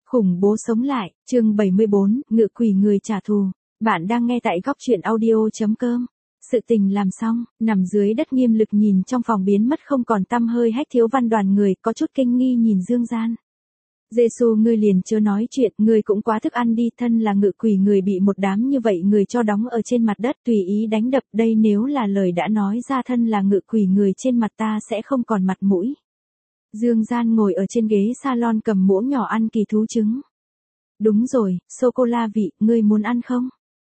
Khủng bố sống lại, chương 74, ngự quỷ người trả thù. Bạn đang nghe tại góc truyện audio.com. Sự tình làm xong, nằm dưới đất Nghiêm Lực nhìn trong phòng biến mất không còn tăm hơi Hách Thiếu Văn đoàn người, có chút kinh nghi nhìn Dương Gian. Giê-xu, ngươi liền chớ nói chuyện, ngươi cũng quá thức ăn đi, thân là ngự quỷ người bị một đám như vậy người cho đóng ở trên mặt đất tùy ý đánh đập, đây nếu là lời đã nói ra, thân là ngự quỷ người trên mặt ta sẽ không còn mặt mũi. Dương Gian ngồi ở trên ghế salon cầm muỗng nhỏ ăn kỳ thú trứng. Đúng rồi, sô-cô-la vị, ngươi muốn ăn không?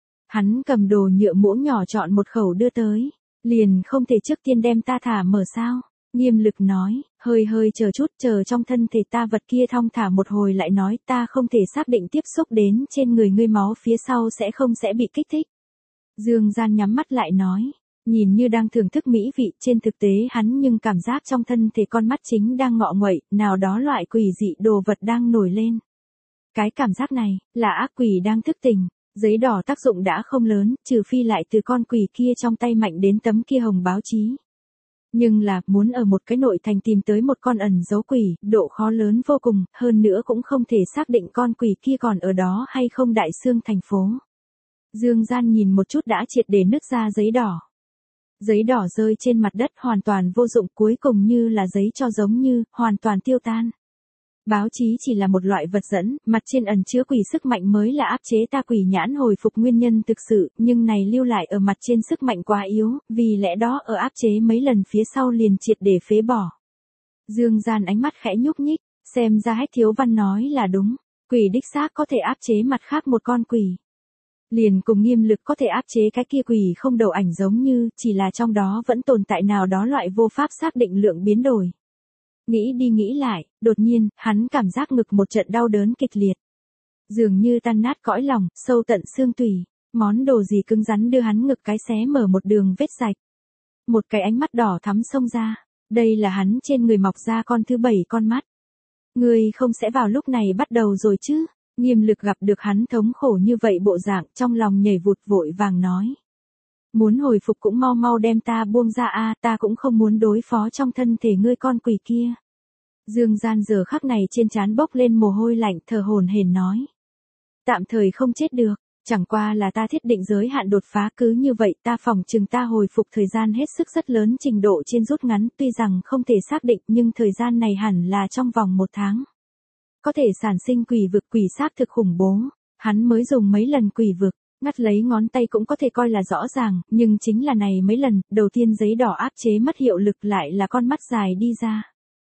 Hắn cầm đồ nhựa muỗng nhỏ chọn một khẩu đưa tới. Liền không thể trước tiên đem ta thả mở sao? Nghiêm Lực nói, hơi chờ chút, chờ trong thân thể ta vật kia thong thả một hồi lại nói, ta không thể xác định tiếp xúc đến trên người ngươi máu phía sau sẽ bị kích thích. Dương Gian nhắm mắt lại nói, nhìn như đang thưởng thức mỹ vị, trên thực tế hắn nhưng cảm giác trong thân thể con mắt chính đang ngọ nguậy, nào đó loại quỷ dị đồ vật đang nổi lên. Cái cảm giác này, là ác quỷ đang thức tỉnh. Giấy đỏ tác dụng đã không lớn, trừ phi lại từ con quỷ kia trong tay mạnh đến tấm kia hồng báo chí. Nhưng là, muốn ở một cái nội thành tìm tới một con ẩn giấu quỷ, độ khó lớn vô cùng, hơn nữa cũng không thể xác định con quỷ kia còn ở đó hay không đại xương thành phố. Dương Gian nhìn một chút đã triệt để nứt ra giấy đỏ. Giấy đỏ rơi trên mặt đất hoàn toàn vô dụng, cuối cùng như là giấy cho giống như, hoàn toàn tiêu tan. Báo chí chỉ là một loại vật dẫn, mặt trên ẩn chứa quỷ sức mạnh mới là áp chế ta quỷ nhãn hồi phục nguyên nhân thực sự, nhưng này lưu lại ở mặt trên sức mạnh quá yếu, vì lẽ đó ở áp chế mấy lần phía sau liền triệt để phế bỏ. Dương Gian ánh mắt khẽ nhúc nhích, xem ra Hách Thiếu Văn nói là đúng, quỷ đích xác có thể áp chế mặt khác một con quỷ. Liền cùng Nghiêm Lực có thể áp chế cái kia quỷ không đầu ảnh giống như, chỉ là trong đó vẫn tồn tại nào đó loại vô pháp xác định lượng biến đổi. Nghĩ đi nghĩ lại, đột nhiên, hắn cảm giác ngực một trận đau đớn kịch liệt. Dường như tan nát cõi lòng, sâu tận xương tủy, món đồ gì cứng rắn đưa hắn ngực cái xé mở một đường vết rạch. Một cái ánh mắt đỏ thắm xông ra, đây là hắn trên người mọc ra con thứ 7 con mắt. Ngươi không sẽ vào lúc này bắt đầu rồi chứ? Nghiêm Lực gặp được hắn thống khổ như vậy bộ dạng, trong lòng nhảy vụt vội vàng nói. Muốn hồi phục cũng mau mau đem ta buông ra a, ta cũng không muốn đối phó trong thân thể ngươi con quỷ kia. Dương Gian giờ khắc này trên trán bốc lên mồ hôi lạnh, thở hổn hển nói. Tạm thời không chết được, chẳng qua là ta thiết định giới hạn đột phá, cứ như vậy ta phỏng chừng ta hồi phục thời gian hết sức rất lớn, trình độ trên rút ngắn, tuy rằng không thể xác định nhưng thời gian này hẳn là trong vòng 1 tháng. Có thể sản sinh quỷ vực, quỷ xác thực khủng bố, hắn mới dùng mấy lần quỷ vực. Ngắt lấy ngón tay cũng có thể coi là rõ ràng, nhưng chính là này mấy lần, đầu tiên giấy đỏ áp chế mất hiệu lực lại là con mắt dài đi ra.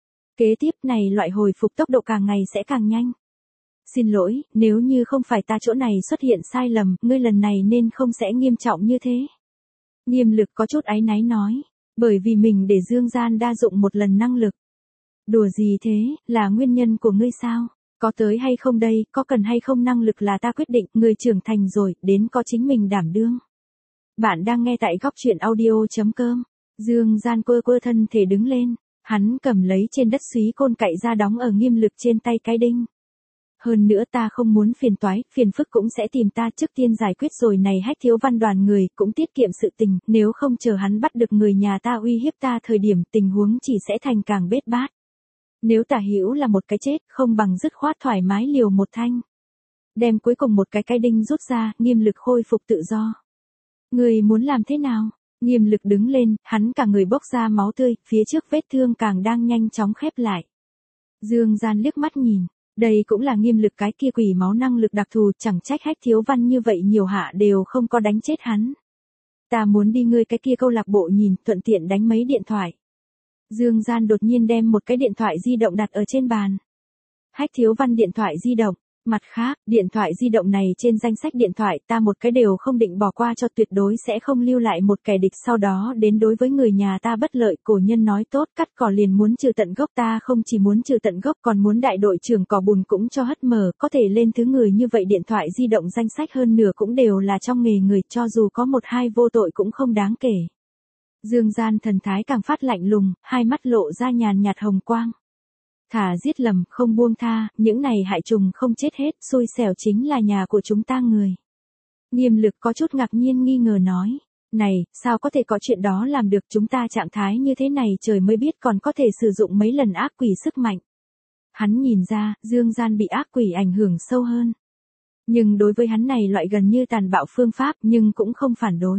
Kế tiếp này loại hồi phục tốc độ càng ngày sẽ càng nhanh. Xin lỗi, nếu như không phải ta chỗ này xuất hiện sai lầm, ngươi lần này nên không sẽ nghiêm trọng như thế. Nghiêm Lực có chút áy náy nói, bởi vì mình để Dương Gian đa dụng một lần năng lực. Đùa gì thế, là nguyên nhân của ngươi sao? Có tới hay không đây, có cần hay không năng lực là ta quyết định, người trưởng thành rồi, đến có chính mình đảm đương. Bạn đang nghe tại góc truyện audio.com. Dương Gian quơ thân thể đứng lên, hắn cầm lấy trên đất súy côn cậy ra đóng ở Nghiêm Lực trên tay cái đinh. Hơn nữa ta không muốn phiền toái, phiền phức cũng sẽ tìm ta, trước tiên giải quyết rồi này Hách Thiếu Văn đoàn người, cũng tiết kiệm sự tình, nếu không chờ hắn bắt được người nhà ta uy hiếp ta thời điểm tình huống chỉ sẽ thành càng bết bát. Nếu Tả Hữu là một cái chết, không bằng dứt khoát thoải mái liều một thanh. Đem cuối cùng một cái đinh rút ra, Nghiêm Lực khôi phục tự do. Người muốn làm thế nào? Nghiêm Lực đứng lên, hắn cả người bốc ra máu tươi, phía trước vết thương càng đang nhanh chóng khép lại. Dương Gian liếc mắt nhìn, đây cũng là Nghiêm Lực cái kia quỷ máu năng lực đặc thù, chẳng trách Hách Thiếu Văn như vậy nhiều hạ đều không có đánh chết hắn. Ta muốn đi ngươi cái kia câu lạc bộ nhìn, thuận tiện đánh mấy điện thoại. Dương Gian đột nhiên đem một cái điện thoại di động đặt ở trên bàn. Hách Thiếu Văn điện thoại di động, mặt khác, điện thoại di động này trên danh sách điện thoại ta một cái đều không định bỏ qua, cho tuyệt đối sẽ không lưu lại một kẻ địch sau đó đến đối với người nhà ta bất lợi. Cổ nhân nói tốt, cắt cỏ liền muốn trừ tận gốc, ta không chỉ muốn trừ tận gốc còn muốn đại đội trưởng cỏ bùn cũng cho hất mờ, có thể lên thứ người như vậy điện thoại di động danh sách hơn nửa cũng đều là trong nghề người, cho dù có 1-2 vô tội cũng không đáng kể. Dương Gian thần thái càng phát lạnh lùng, hai mắt lộ ra nhàn nhạt hồng quang. Thả giết lầm, không buông tha, những này hại trùng không chết hết, xui xẻo chính là nhà của chúng ta người. Nghiêm Lực có chút ngạc nhiên nghi ngờ nói, này, sao có thể có chuyện đó làm được, chúng ta trạng thái như thế này trời mới biết còn có thể sử dụng mấy lần ác quỷ sức mạnh. Hắn nhìn ra, Dương Gian bị ác quỷ ảnh hưởng sâu hơn. Nhưng đối với hắn này loại gần như tàn bạo phương pháp nhưng cũng không phản đối.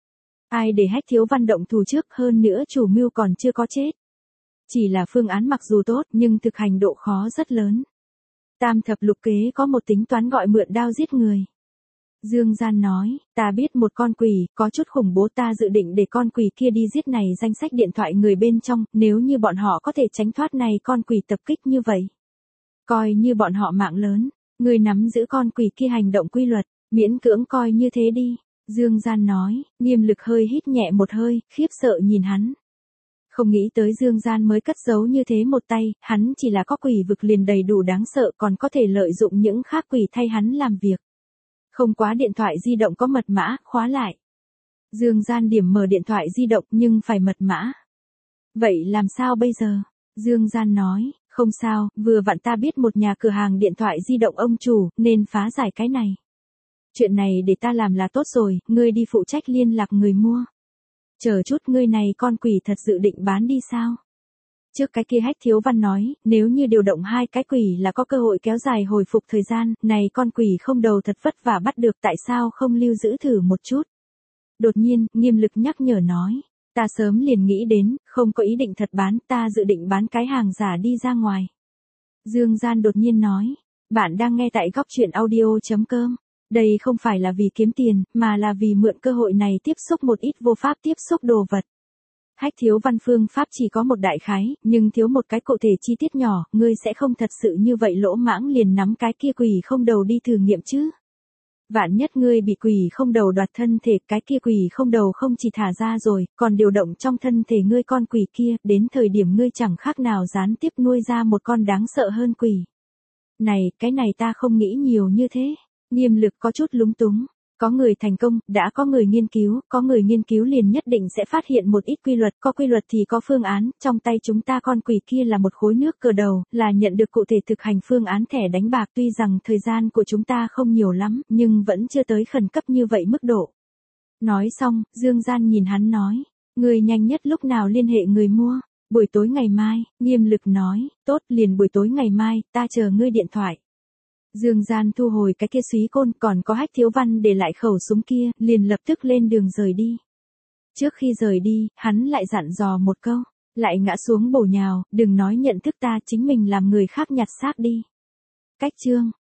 Ai để Hách Thiếu Văn động thủ trước, hơn nữa chủ mưu còn chưa có chết. Chỉ là phương án mặc dù tốt nhưng thực hành độ khó rất lớn. Tam thập lục kế có một tính toán gọi mượn đao giết người. Dương Gian nói, ta biết một con quỷ, có chút khủng bố, ta dự định để con quỷ kia đi giết này danh sách điện thoại người bên trong, nếu như bọn họ có thể tránh thoát này con quỷ tập kích như vậy. Coi như bọn họ mạng lớn, người nắm giữ con quỷ kia hành động quy luật, miễn cưỡng coi như thế đi. Dương Gian nói, Nghiêm Lực hơi hít nhẹ một hơi, khiếp sợ nhìn hắn. Không nghĩ tới Dương Gian mới cất giấu như thế một tay, hắn chỉ là có quỷ vực liền đầy đủ đáng sợ, còn có thể lợi dụng những khác quỷ thay hắn làm việc. Không quá điện thoại di động có mật mã, khóa lại. Dương Gian điểm mở điện thoại di động nhưng phải mật mã. Vậy làm sao bây giờ? Dương Gian nói, không sao, vừa vặn ta biết một nhà cửa hàng điện thoại di động ông chủ, nên phá giải cái này. Chuyện này để ta làm là tốt rồi, ngươi đi phụ trách liên lạc người mua. Chờ chút, ngươi này con quỷ thật dự định bán đi sao? Trước cái kia Hách Thiếu Văn nói, nếu như điều động hai cái quỷ là có cơ hội kéo dài hồi phục thời gian, này con quỷ không đầu thật vất vả bắt được, tại sao không lưu giữ thử một chút? Đột nhiên, Nghiêm Lực nhắc nhở nói, ta sớm liền nghĩ đến, không có ý định thật bán, ta dự định bán cái hàng giả đi ra ngoài. Dương Gian đột nhiên nói, bạn đang nghe tại góc truyện audio.com. Đây không phải là vì kiếm tiền, mà là vì mượn cơ hội này tiếp xúc một ít vô pháp tiếp xúc đồ vật. Hách Thiếu Văn phương pháp chỉ có một đại khái, nhưng thiếu một cái cụ thể chi tiết nhỏ, ngươi sẽ không thật sự như vậy lỗ mãng liền nắm cái kia quỷ không đầu đi thử nghiệm chứ. Vạn nhất ngươi bị quỷ không đầu đoạt thân thể, cái kia quỷ không đầu không chỉ thả ra rồi, còn điều động trong thân thể ngươi con quỷ kia, đến thời điểm ngươi chẳng khác nào gián tiếp nuôi ra một con đáng sợ hơn quỷ. Này, cái này ta không nghĩ nhiều như thế. Nghiêm Lực có chút lúng túng. Có người thành công, đã có người nghiên cứu liền nhất định sẽ phát hiện một ít quy luật, có quy luật thì có phương án, trong tay chúng ta con quỷ kia là một khối nước cờ đầu, là nhận được cụ thể thực hành phương án thẻ đánh bạc, tuy rằng thời gian của chúng ta không nhiều lắm, nhưng vẫn chưa tới khẩn cấp như vậy mức độ. Nói xong, Dương Gian nhìn hắn nói, người nhanh nhất lúc nào liên hệ người mua? Buổi tối ngày mai. Nghiêm Lực nói, tốt, liền buổi tối ngày mai, ta chờ ngươi điện thoại. Dương Gian thu hồi cái kia súy côn, còn có Hách Thiếu Văn để lại khẩu súng kia, liền lập tức lên đường rời đi. Trước khi rời đi, hắn lại dặn dò một câu, lại ngã xuống bổ nhào, đừng nói nhận thức ta, chính mình làm người khác nhặt xác đi. Cách chương